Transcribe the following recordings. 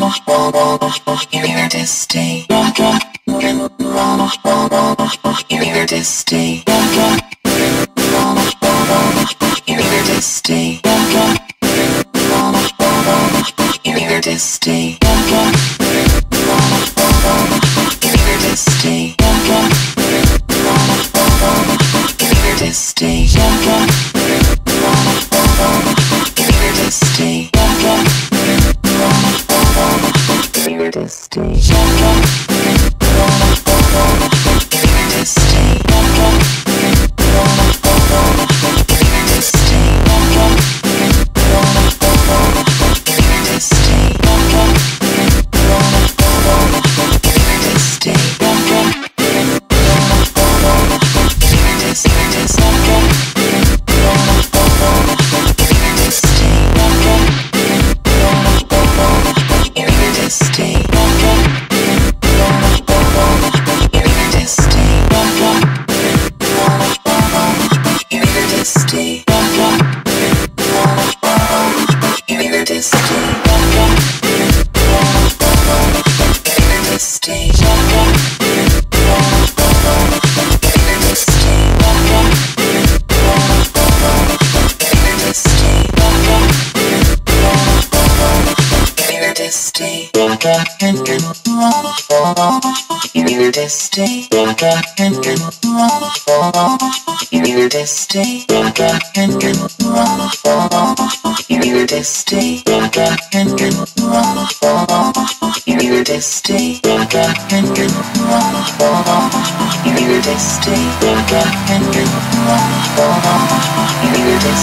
here to stay. Here to stay. Here to stay. Here to stay. Here to stay. Here to stay. Here to stay. Here to stay. Here to stay. Here to stay. Here to stay. Here to stay. Here to stay. Here to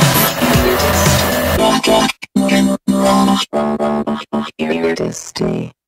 stay.